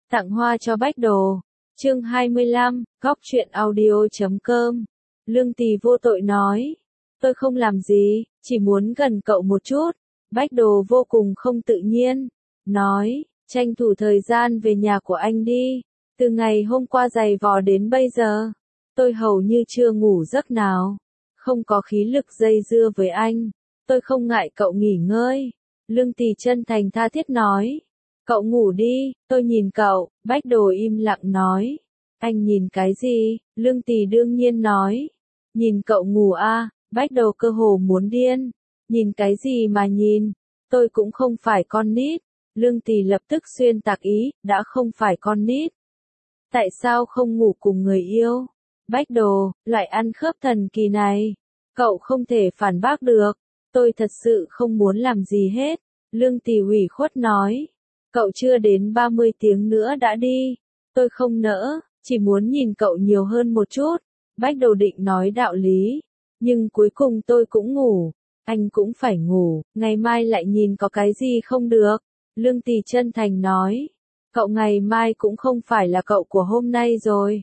Tặng hoa cho Bách Đồ. Chương 25, góc truyện audio.com. Lương Tì vô tội nói. Tôi không làm gì, chỉ muốn gần cậu một chút. Bách Đồ vô cùng không tự nhiên. Nói, tranh thủ thời gian về nhà của anh đi. Từ ngày hôm qua giày vò đến bây giờ, tôi hầu như chưa ngủ giấc nào. Không có khí lực dây dưa với anh. Tôi không ngại cậu nghỉ ngơi. Lương Tì chân thành tha thiết nói. Cậu ngủ đi, tôi nhìn cậu. Bách Đồ im lặng nói. Anh nhìn cái gì? Lương Tì đương nhiên nói. Nhìn cậu ngủ à? Bách Đồ cơ hồ muốn điên. Nhìn cái gì mà nhìn? Tôi cũng không phải con nít. Lương Tì lập tức xuyên tạc ý, đã không phải con nít. Tại sao không ngủ cùng người yêu? Bách Đồ, loại ăn khớp thần kỳ này. Cậu không thể phản bác được. Tôi thật sự không muốn làm gì hết. Lương Tì ủy khuất nói. Cậu chưa đến 30 tiếng nữa đã đi. Tôi không nỡ, chỉ muốn nhìn cậu nhiều hơn một chút. Bách Đồ định nói đạo lý. Nhưng cuối cùng tôi cũng ngủ. Anh cũng phải ngủ, ngày mai lại nhìn có cái gì không được. Lương Tì chân thành nói. Cậu ngày mai cũng không phải là cậu của hôm nay rồi.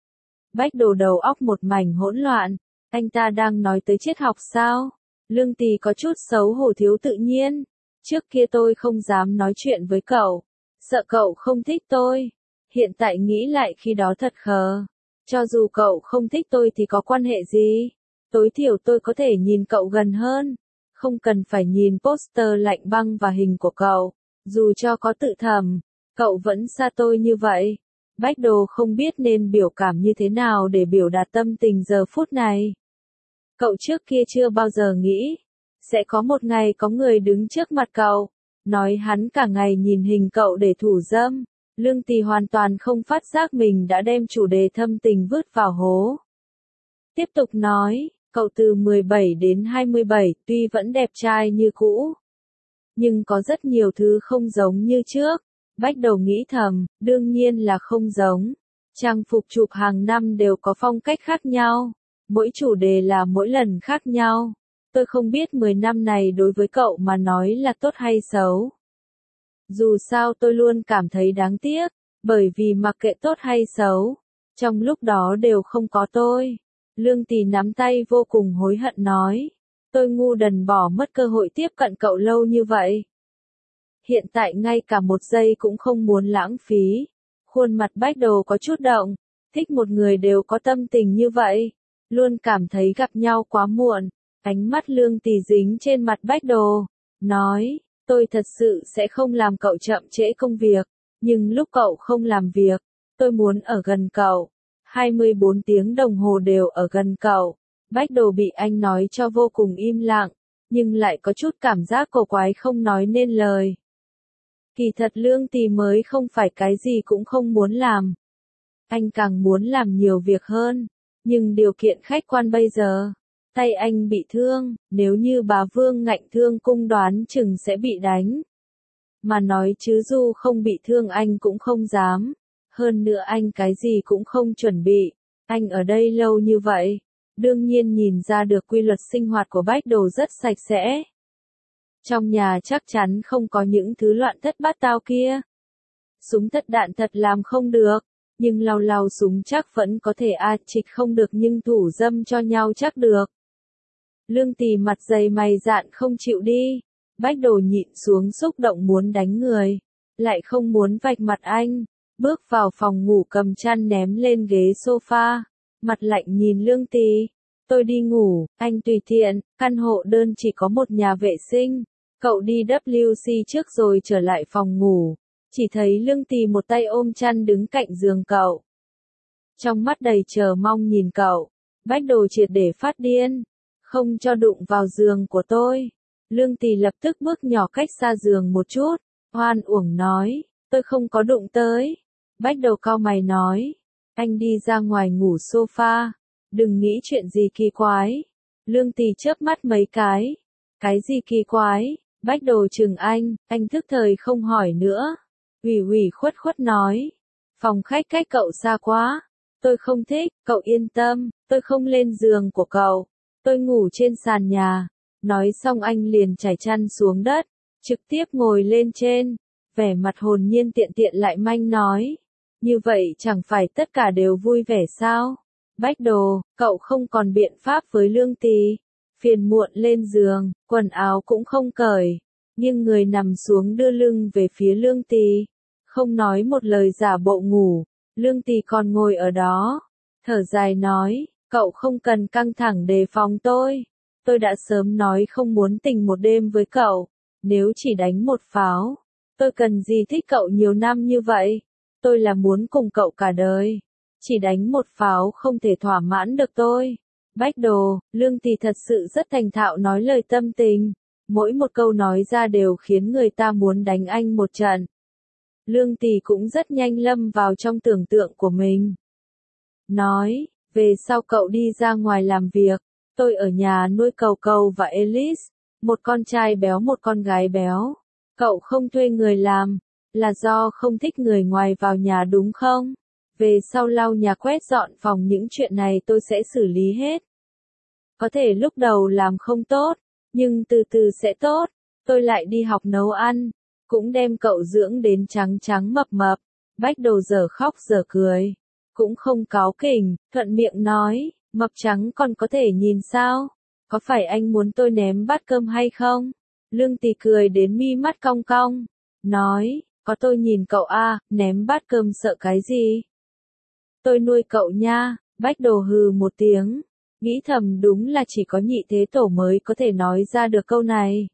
Bách Đồ đầu óc một mảnh hỗn loạn. Anh ta đang nói tới triết học sao? Lương Tì có chút xấu hổ thiếu tự nhiên. Trước kia tôi không dám nói chuyện với cậu. Sợ cậu không thích tôi. Hiện tại nghĩ lại khi đó thật khờ. Cho dù cậu không thích tôi thì có quan hệ gì? Tối thiểu tôi có thể nhìn cậu gần hơn. Không cần phải nhìn poster lạnh băng và hình của cậu. Dù cho có tự thầm, cậu vẫn xa tôi như vậy. Bách Đồ không biết nên biểu cảm như thế nào để biểu đạt tâm tình giờ phút này. Cậu trước kia chưa bao giờ nghĩ sẽ có một ngày có người đứng trước mặt cậu, nói hắn cả ngày nhìn hình cậu để thủ dâm. Lương Tì hoàn toàn không phát giác mình đã đem chủ đề thâm tình vứt vào hố. Tiếp tục nói, cậu từ 17 đến 27 tuy vẫn đẹp trai như cũ, nhưng có rất nhiều thứ không giống như trước. Bách Đầu nghĩ thầm, đương nhiên là không giống. Trang phục chụp hàng năm đều có phong cách khác nhau. Mỗi chủ đề là mỗi lần khác nhau. Tôi không biết 10 năm này đối với cậu mà nói là tốt hay xấu. Dù sao tôi luôn cảm thấy đáng tiếc, bởi vì mặc kệ tốt hay xấu, trong lúc đó đều không có tôi. Lương Tì nắm tay vô cùng hối hận nói. Tôi ngu đần bỏ mất cơ hội tiếp cận cậu lâu như vậy. Hiện tại ngay cả một giây cũng không muốn lãng phí. Khuôn mặt Bách Đồ có chút động. Thích một người đều có tâm tình như vậy. Luôn cảm thấy gặp nhau quá muộn. Ánh mắt Lương Tì dính trên mặt Bách Đồ. Nói, tôi thật sự sẽ không làm cậu chậm trễ công việc. Nhưng lúc cậu không làm việc, tôi muốn ở gần cậu. 24 tiếng đồng hồ đều ở gần cậu. Bách Đồ bị anh nói cho vô cùng im lặng. Nhưng lại có chút cảm giác cổ quái không nói nên lời. Kỳ thật Lương Tì mới không phải cái gì cũng không muốn làm. Anh càng muốn làm nhiều việc hơn. Nhưng điều kiện khách quan bây giờ, tay anh bị thương, nếu như bà Vương Ngạnh thương cung đoán chừng sẽ bị đánh. Mà nói chứ dù không bị thương anh cũng không dám. Hơn nữa anh cái gì cũng không chuẩn bị. Anh ở đây lâu như vậy, đương nhiên nhìn ra được quy luật sinh hoạt của Bách Đồ rất sạch sẽ. Trong nhà chắc chắn không có những thứ loạn thất bát tao kia. Súng thật đạn thật làm không được, nhưng lau súng chắc vẫn có thể trịch không được nhưng thủ dâm cho nhau chắc được. Lương Tì mặt dày mày dạn không chịu đi. Bách Đồ nhịn xuống xúc động muốn đánh người, lại không muốn vạch mặt anh. Bước vào phòng ngủ cầm chăn ném lên ghế sofa, mặt lạnh nhìn Lương Tì. Tôi đi ngủ, anh tùy tiện, căn hộ đơn chỉ có một nhà vệ sinh. Cậu đi WC trước rồi trở lại phòng ngủ. Chỉ thấy Lương Tì một tay ôm chăn đứng cạnh giường cậu. Trong mắt đầy chờ mong nhìn cậu. Bách Đồ triệt để phát điên. Không cho đụng vào giường của tôi. Lương Tì lập tức bước nhỏ cách xa giường một chút. Hoan uổng nói. Tôi không có đụng tới. Bách Đầu cau mày nói. Anh đi ra ngoài ngủ sofa. Đừng nghĩ chuyện gì kỳ quái. Lương Tì chớp mắt mấy cái. Cái gì kỳ quái? Bách Đồ chừng anh thức thời không hỏi nữa. Ủy khuất nói. Phòng khách cách cậu xa quá. Tôi không thích, cậu yên tâm, tôi không lên giường của cậu. Tôi ngủ trên sàn nhà. Nói xong anh liền trải chăn xuống đất, trực tiếp ngồi lên trên. vẻ mặt hồn nhiên tiện tiện lại manh nói. Như vậy chẳng phải tất cả đều vui vẻ sao? Bách Đồ, cậu không còn biện pháp với Lương Tì. Phiền muộn lên giường, quần áo cũng không cởi, nhưng người nằm xuống đưa lưng về phía Lương Tì. Không nói một lời giả bộ ngủ, Lương Tì còn ngồi ở đó. Thở dài nói, cậu không cần căng thẳng đề phòng tôi. Tôi đã sớm nói không muốn tình một đêm với cậu. Nếu chỉ đánh một pháo, tôi cần gì thích cậu nhiều năm như vậy? Tôi là muốn cùng cậu cả đời. Chỉ đánh một pháo không thể thỏa mãn được tôi. Bách Đồ, Lương Tì thật sự rất thành thạo nói lời tâm tình. Mỗi một câu nói ra đều khiến người ta muốn đánh anh một trận. Lương Tì cũng rất nhanh lâm vào trong tưởng tượng của mình. Nói, về sau cậu đi ra ngoài làm việc, tôi ở nhà nuôi Cầu Cầu và Alice, một con trai béo một con gái béo. Cậu không thuê người làm, là do không thích người ngoài vào nhà đúng không? Về sau lau nhà quét dọn phòng những chuyện này tôi sẽ xử lý hết. Có thể lúc đầu làm không tốt, nhưng từ từ sẽ tốt. Tôi lại đi học nấu ăn, cũng đem cậu dưỡng đến trắng trắng mập mập. Bách Đồ dở khóc dở cười, cũng không cáu kỉnh, thuận miệng nói, mập trắng còn có thể nhìn sao? Có phải anh muốn tôi ném bát cơm hay không? Lương Tì cười đến mi mắt cong cong, nói, có tôi nhìn cậu a, ném bát cơm sợ cái gì? Tôi nuôi cậu nha. Bách Đồ hừ một tiếng, nghĩ thầm đúng là chỉ có nhị thế tổ mới có thể nói ra được câu này.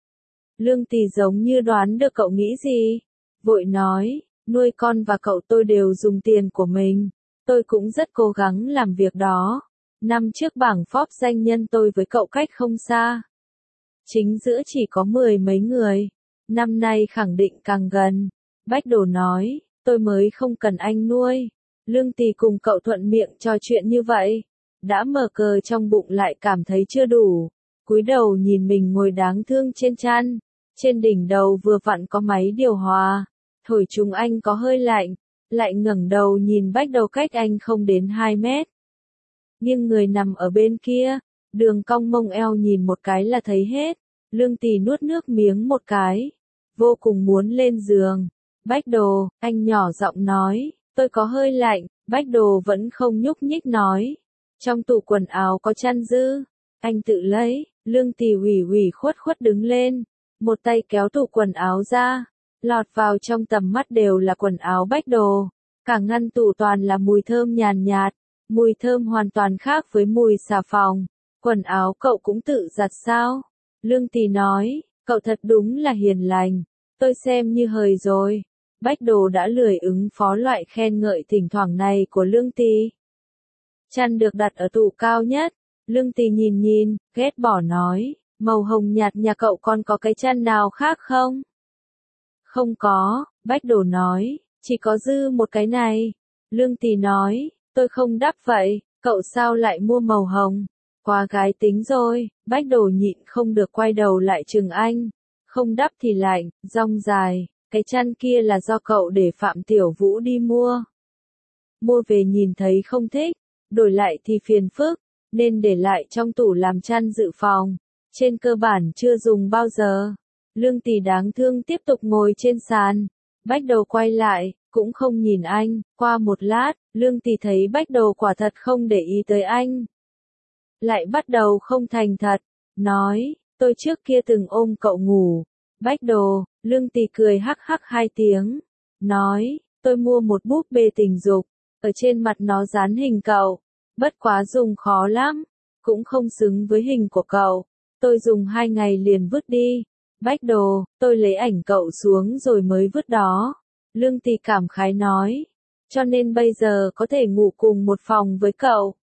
Lương Tì giống như đoán được cậu nghĩ gì, vội nói, nuôi con và cậu tôi đều dùng tiền của mình, tôi cũng rất cố gắng làm việc đó. Năm trước bảng Forbes danh nhân tôi với cậu cách không xa. Chính giữa chỉ có 10 mấy người, năm nay khẳng định càng gần. Bách Đồ nói, tôi mới không cần anh nuôi. Lương Tì cùng cậu thuận miệng trò chuyện như vậy, đã mở cờ trong bụng lại cảm thấy chưa đủ, cúi đầu nhìn mình ngồi đáng thương trên chăn, trên đỉnh đầu vừa vặn có máy điều hòa, thổi chúng anh có hơi lạnh, lại ngẩng đầu nhìn Bách Đồ cách anh không đến 2 mét. Nhưng người nằm ở bên kia, đường cong mông eo nhìn một cái là thấy hết. Lương Tì nuốt nước miếng một cái, vô cùng muốn lên giường. Bách Đồ, anh nhỏ giọng nói, tôi có hơi lạnh. Bách Đồ vẫn không nhúc nhích nói, trong tủ quần áo có chăn dư, anh tự lấy. Lương Tì ủy ủy khuất khuất đứng lên, một tay kéo tủ quần áo ra, lọt vào trong tầm mắt đều là quần áo Bách Đồ, cả ngăn tủ toàn là mùi thơm nhàn nhạt, mùi thơm hoàn toàn khác với mùi xà phòng. Quần áo cậu cũng tự giặt sao? Lương Tì nói, cậu thật đúng là hiền lành, tôi xem như hời rồi. Bách Đồ đã lười ứng phó loại khen ngợi thỉnh thoảng này của Lương Tì. Chăn được đặt ở tủ cao nhất, Lương Tì nhìn nhìn, ghét bỏ nói, màu hồng nhạt nhà cậu còn có cái chăn nào khác không? Không có, Bách Đồ nói, chỉ có dư một cái này. Lương Tì nói, tôi không đắp vậy, cậu sao lại mua màu hồng? Quá gái tính rồi. Bách Đồ nhịn không được quay đầu lại chừng anh, không đắp thì lạnh, rong dài. Cái chăn kia là do cậu để Phạm Tiểu Vũ đi mua. Mua về nhìn thấy không thích, đổi lại thì phiền phức, nên để lại trong tủ làm chăn dự phòng. Trên cơ bản chưa dùng bao giờ. Lương Tì đáng thương tiếp tục ngồi trên sàn. Bách Đồ quay lại, cũng không nhìn anh. Qua một lát, Lương Tì thấy Bách Đồ quả thật không để ý tới anh. Lại bắt đầu không thành thật, nói, tôi trước kia từng ôm cậu ngủ. Bách Đồ, Lương Tì cười hắc hắc 2 tiếng, nói, tôi mua một búp bê tình dục, ở trên mặt nó dán hình cậu, bất quá dùng khó lắm, cũng không xứng với hình của cậu, tôi dùng 2 ngày liền vứt đi. Bách Đồ, tôi lấy ảnh cậu xuống rồi mới vứt đó. Lương Tì cảm khái nói, cho nên bây giờ có thể ngủ cùng một phòng với cậu.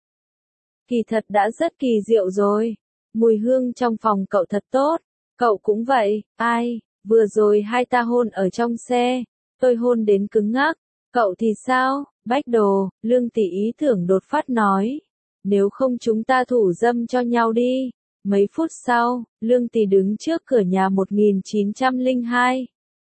Kỳ thật đã rất kỳ diệu rồi, mùi hương trong phòng cậu thật tốt, cậu cũng vậy. Ai, vừa rồi hai ta hôn ở trong xe, tôi hôn đến cứng ngắc, cậu thì sao? Bách Đồ, Lương Tì ý tưởng đột phát nói, nếu không chúng ta thủ dâm cho nhau đi. Mấy phút sau, Lương Tì đứng trước cửa nhà 1902.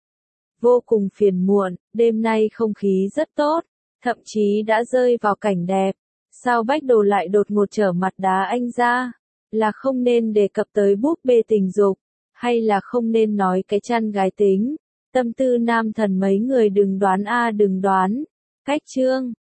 Vô cùng phiền muộn, đêm nay không khí rất tốt, thậm chí đã rơi vào cảnh đẹp. Sao Bách Đồ lại đột ngột trở mặt đá anh ra? Là không nên đề cập tới búp bê tình dục, hay là không nên nói cái chăn gái tính? Tâm tư nam thần mấy người đừng đoán a đừng đoán. Cách chương